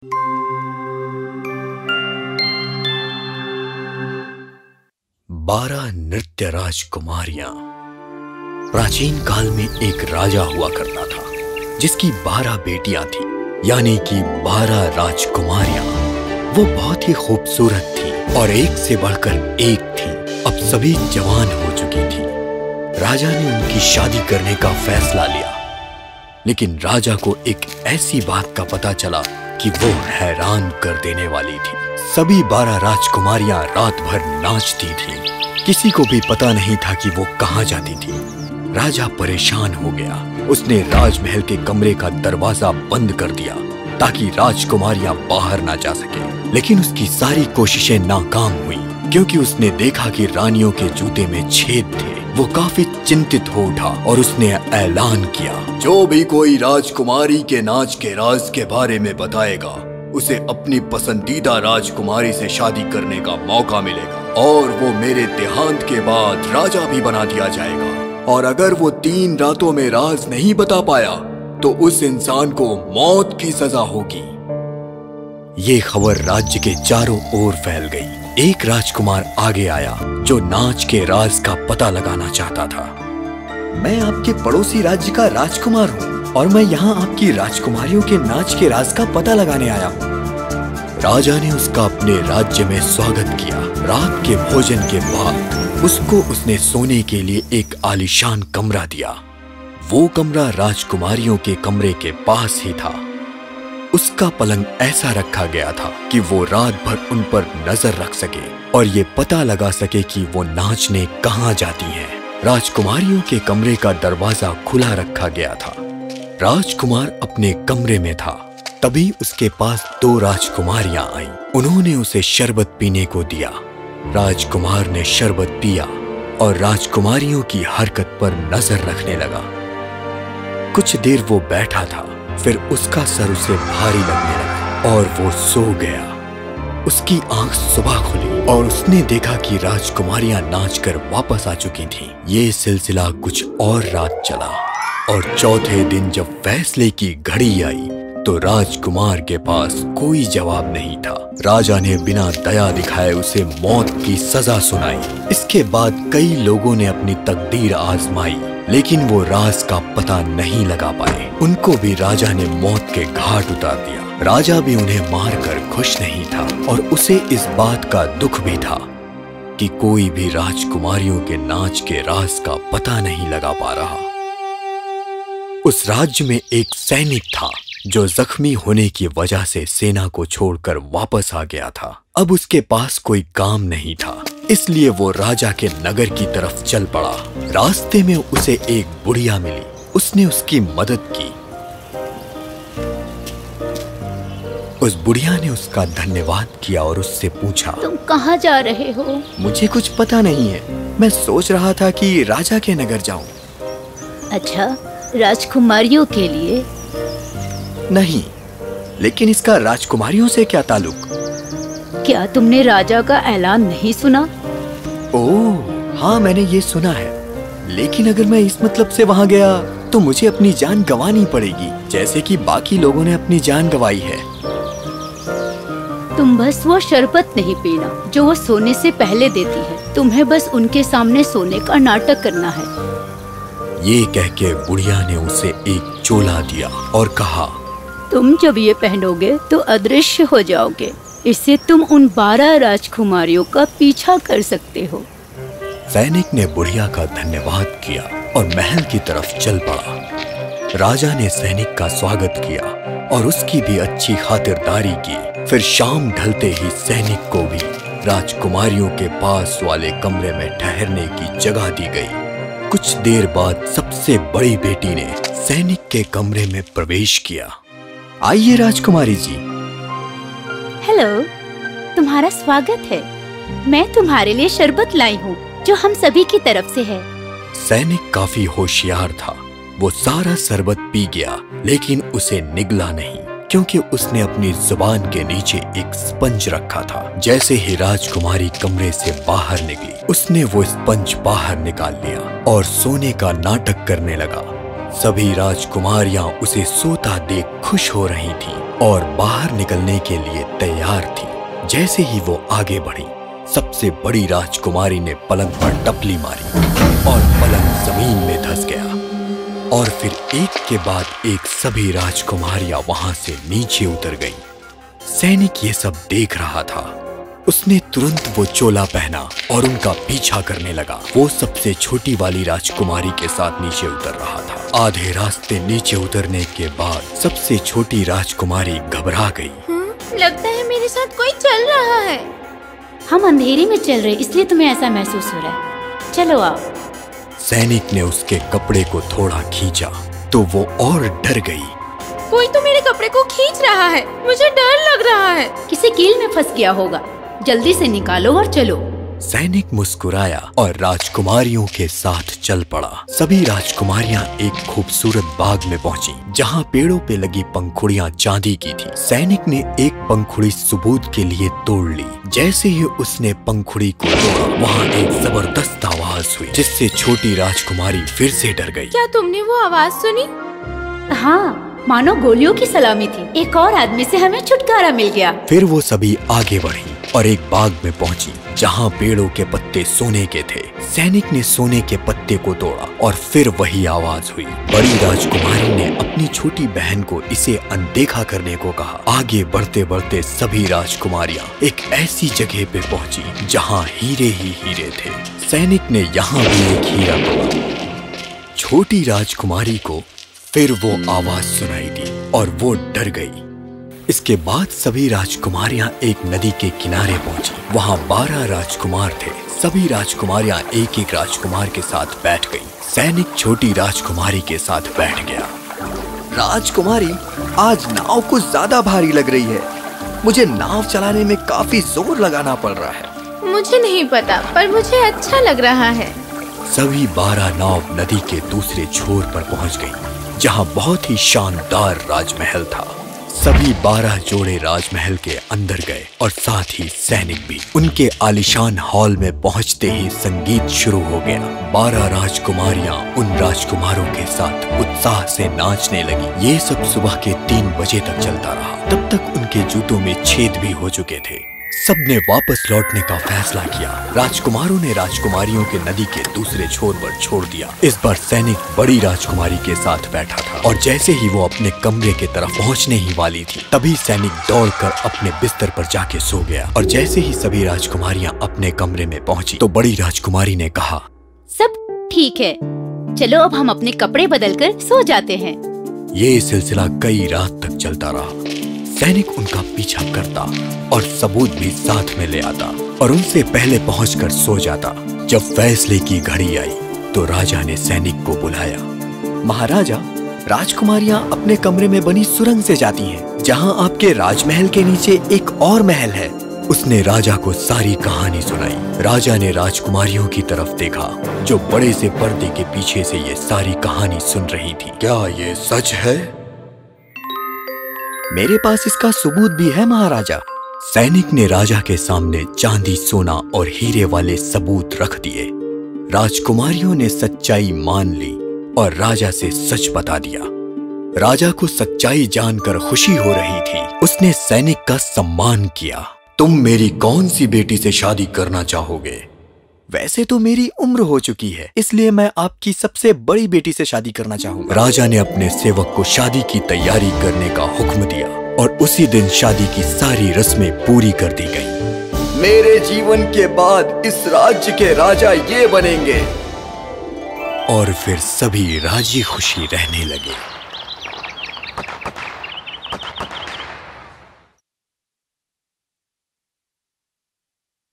12 नृत्य राजकुमारियां। प्राचीन काल में एक राजा हुआ करता था जिसकी 12 बेटियां थीं, यानी कि 12 राजकुमारियां। वो बहुत ही खूबसूरत थी और एक से बढ़कर एक थी। अब सभी जवान हो चुकी थी। राजा ने उनकी शादी करने का फैसला लिया, लेकिन राजा को एक ऐसी बात का पता चला कि वो हैरान कर देने वाली थी। सभी 12 राजकुमारियां रात भर नाचती थीं। किसी को भी पता नहीं था कि वो कहाँ जाती थी। राजा परेशान हो गया। उसने राजमहल के कमरे का दरवाजा बंद कर दिया ताकि राजकुमारियां बाहर ना जा सके। लेकिन उसकी सारी कोशिशें नाकाम हुई क्योंकि उसने देखा कि रानियों के जूते में छेद थे। वो काफी चिंतित हो उठा और उसने ऐलान किया, जो भी कोई राजकुमारी के नाच के राज के बारे में बताएगा, उसे अपनी पसंदीदा राजकुमारी से शादी करने का मौका मिलेगा और वो मेरे देहांत के बाद राजा भी बना दिया जाएगा। और अगर वो 3 रातों में राज नहीं बता पाया तो उस इंसान को मौत की सजा होगी। ये खबर राज्य के चारों ओर फैल गई। एक राजकुमार आगे आया जो नाच के राज का पता लगाना चाहता था। मैं आपके पड़ोसी राज्य का राजकुमार हूँ और मैं यहाँ आपकी राजकुमारियों के नाच के राज का पता लगाने आया हूँ। राजा ने उसका अपने राज्य में स्वागत किया। रात के भोजन के बाद उसने सोने के लिए एक आलीशान कमरा दिया। वो कमरा राजकुमारियों के कमरे के पास ही था। उसका पलंग ऐसा रखा गया था कि वो रात भर उन पर नजर रख सके और ये पता लगा सके कि वो नाचने कहाँ जाती हैं। राजकुमारियों के कमरे का दरवाजा खुला रखा गया था। राजकुमार अपने कमरे में था, तभी उसके पास 2 राजकुमारियां आईं। उन्होंने उसे शरबत पीने को दिया। राजकुमार ने शरबत पिया और राजकुमारियों की हरकत पर नजर रखने लगा। कुछ देर वो बैठा था, फिर उसका सर उसे भारी लगने लगा और वो सो गया। उसकी आंख सुबह खुली और उसने देखा कि राजकुमारियां नाचकर वापस आ चुकी थीं। ये सिलसिला कुछ और रात चला और चौथे दिन जब फैसले की घड़ी आई तो राजकुमार के पास कोई जवाब नहीं था। राजा ने बिना दया दिखाए उसे मौत की सजा सुनाई। इसके बाद कई लोगों ने अपनी तकदीर आजमाई, लेकिन वो राज का पता नहीं लगा पाए। उनको भी राजा ने मौत के घाट उतार दिया। राजा भी उन्हें मारकर खुश नहीं था और उसे इस बात का दुख भी था कि कोई भी राजकुमारियों के नाच के राज का पता नहीं लगा पा रहा। उस राज्य में एक सैनिक था जो जख्मी होने की वजह से सेना को छोड़कर वापस आ गया था। अब उसके पास कोई काम नहीं था, इसलिए वो राजा के नगर की तरफ चल पड़ा। रास्ते में उसे एक बुढ़िया मिली। उसने उसकी मदद की। उस बुढ़िया ने उसका धन्यवाद किया और उससे पूछा, तुम कहाँ जा रहे हो? मुझे कुछ पता नहीं है। मैं सोच रहा था कि राजा के नगर जाऊं। अच्छा, राजकुमारियों के लिए? नहीं, लेकिन इसका राजकुमारियों से क्या ताल्लुक? क्या तुमने राजा का ऐलान नहीं सुना? ओह हाँ, मैंने ये सुना है, लेकिन अगर मैं इस मतलब से वहाँ गया तो मुझे अपनी जान गंवानी पड़ेगी, जैसे कि बाकी लोगों ने अपनी जान गंवाई है। तुम बस वो शरबत नहीं पीना जो वो सोने से पहले देती है। तुम्हें बस उनके सामने सोने का नाटक करना है। ये कह के बुढ़िया ने उसे एक चोला दिया और कहा, तुम जब ये पहनोगे तो अदृश्य हो जाओगे। इससे तुम उन 12 राजकुमारियों का पीछा कर सकते हो। सैनिक ने बुढ़िया का धन्यवाद किया और महल की तरफ चल पड़ा। राजा ने सैनिक का स्वागत किया और उसकी भी अच्छी खातिरदारी की। फिर शाम ढलते ही सैनिक को भी राजकुमारियों के पास वाले कमरे में ठहरने की जगह दी गई। कुछ देर बाद सबसे बड़ी बेटी ने सैनिक के कमरे में प्रवेश किया। आइए राजकुमारी जी। हेलो, तुम्हारा स्वागत है। मैं तुम्हारे लिए शरबत लाई हूँ जो हम सभी की तरफ से है। सैनिक काफी होशियार था। वो सारा शरबत पी गया, लेकिन उसे निगला नहीं क्योंकि उसने अपनी जुबान के नीचे एक स्पंज रखा था। जैसे ही राजकुमारी कमरे से बाहर निकली, उसने वो स्पंज बाहर निकाल लिया और सोने का नाटक करने लगा। सभी राजकुमारियां उसे सोता देख खुश हो रही थीं और बाहर निकलने के लिए तैयार थी। जैसे ही वो आगे बढ़ी, सबसे बड़ी राजकुमारी ने पलंग पर टपली मारी और पलंग जमीन में धंस गया। और फिर एक के बाद एक सभी राजकुमारियां वहां से नीचे उतर गईं। सैनिक ये सब देख रहा था। उसने तुरंत वो चोला पहना और उनका पीछा करने लगा। वो सबसे छोटी वाली राजकुमारी के साथ नीचे उतर रहा था। आधे रास्ते नीचे उतरने के बाद सबसे छोटी राजकुमारी घबरा गई। लगता है मेरे साथ कोई चल रहा है। हम अंधेरे में चल रहे, इसलिए तुम्हें ऐसा महसूस हो रहा है। चलो आओ। सैनिक ने उसके कपड़े को थोड़ा खींचा तो वो और डर गई। कोई तो मेरे कपड़े को खींच रहा है, मुझे डर लग रहा है। किसी कील में फंस गया होगा, जल्दी से निकालो और चलो। सैनिक मुस्कुराया और राजकुमारियों के साथ चल पड़ा। सभी राजकुमारियां एक खूबसूरत बाग में पहुंची, जहां पेड़ों पे लगी पंखुड़ियां चांदी की थी। सैनिक ने एक पंखुड़ी सबूत के लिए तोड़ ली। जैसे ही उसने पंखुड़ी को तोड़ा, वहां एक जबरदस्त आवाज हुई, जिससे छोटी राजकुमारी फिर से डर गई। क्या तुमने वो आवाज सुनी? हाँ, मानो गोलियों की सलामी थी। एक और आदमी से हमें छुटकारा मिल गया। फिर वो सभी आगे बढ़ी और एक बाग में पहुंची, जहां पेड़ों के पत्ते सोने के थे। सैनिक ने सोने के पत्ते को तोड़ा और फिर वही आवाज हुई। बड़ी राजकुमारी ने अपनी छोटी बहन को इसे अनदेखा करने को कहा। आगे बढ़ते बढ़ते सभी राजकुमारियां एक ऐसी जगह पे पहुंची जहां हीरे ही हीरे थे। सैनिक ने यहाँ भी एक हीरा तोड़ा। छोटी राजकुमारी को फिर वो आवाज सुनाई दी और वो डर गई। इसके बाद सभी राजकुमारियां एक नदी के किनारे पहुंची। वहां 12 राजकुमार थे। सभी राजकुमारियां एक एक राजकुमार के साथ बैठ गईं। सैनिक छोटी राजकुमारी के साथ बैठ गया। राजकुमारी, आज नाव कुछ ज्यादा भारी लग रही है। मुझे नाव चलाने में काफी जोर लगाना पड़ रहा है। मुझे नहीं पता, पर मुझे अच्छा लग रहा है। सभी 12 नाव नदी के दूसरे छोर पर पहुंच गईं, जहां बहुत ही शानदार राजमहल था। सभी 12 जोड़े राजमहल के अंदर गए और साथ ही सैनिक भी। उनके आलीशान हॉल में पहुंचते ही संगीत शुरू हो गया। 12 राजकुमारियां उन राजकुमारों के साथ उत्साह से नाचने लगी। ये सब सुबह के 3 बजे तक चलता रहा। तब तक उनके जूतों में छेद भी हो चुके थे। सबने वापस लौटने का फैसला किया। राजकुमारों ने राजकुमारियों के नदी के दूसरे छोर पर छोड़ दिया। इस बार सैनिक बड़ी राजकुमारी के साथ बैठा था और जैसे ही वो अपने कमरे की तरफ पहुंचने ही वाली थी, तभी सैनिक दौड़कर अपने बिस्तर पर जाके सो गया। और जैसे ही सभी राजकुमारियां अपने कमरे में पहुंची, तो बड़ी राजकुमारी ने कहा, सब ठीक है, चलो अब हम अपने कपड़े बदलकर सो जाते हैं। ये सिलसिला कई रात तक चलता रहा। सैनिक उनका पीछा करता और सबूत भी साथ में ले आता और उनसे पहले पहुंचकर सो जाता। जब फैसले की घड़ी आई तो राजा ने सैनिक को बुलाया। महाराजा, राजकुमारियां अपने कमरे में बनी सुरंग से जाती हैं, जहां आपके राजमहल के नीचे एक और महल है। उसने राजा को सारी कहानी सुनाई। राजा ने राजकुमारियों की तरफ देखा, जो बड़े से पर्दे के पीछे से ये सारी कहानी सुन रही थी। क्या ये सच है? मेरे पास इसका सबूत भी है महाराजा। सैनिक ने राजा के सामने चांदी, सोना और हीरे वाले सबूत रख दिए। राजकुमारियों ने सच्चाई मान ली और राजा से सच बता दिया। राजा को सच्चाई जानकर खुशी हो रही थी। उसने सैनिक का सम्मान किया। तुम मेरी कौन सी बेटी से शादी करना चाहोगे? वैसे तो मेरी उम्र हो चुकी है, इसलिए मैं आपकी सबसे बड़ी बेटी से शादी करना चाहूंगा। राजा ने अपने सेवक को शादी की तैयारी करने का हुक्म दिया और उसी दिन शादी की सारी रस्में पूरी कर दी गईं। मेरे जीवन के बाद इस राज्य के राजा ये बनेंगे। और फिर सभी राजी खुशी रहने लगे।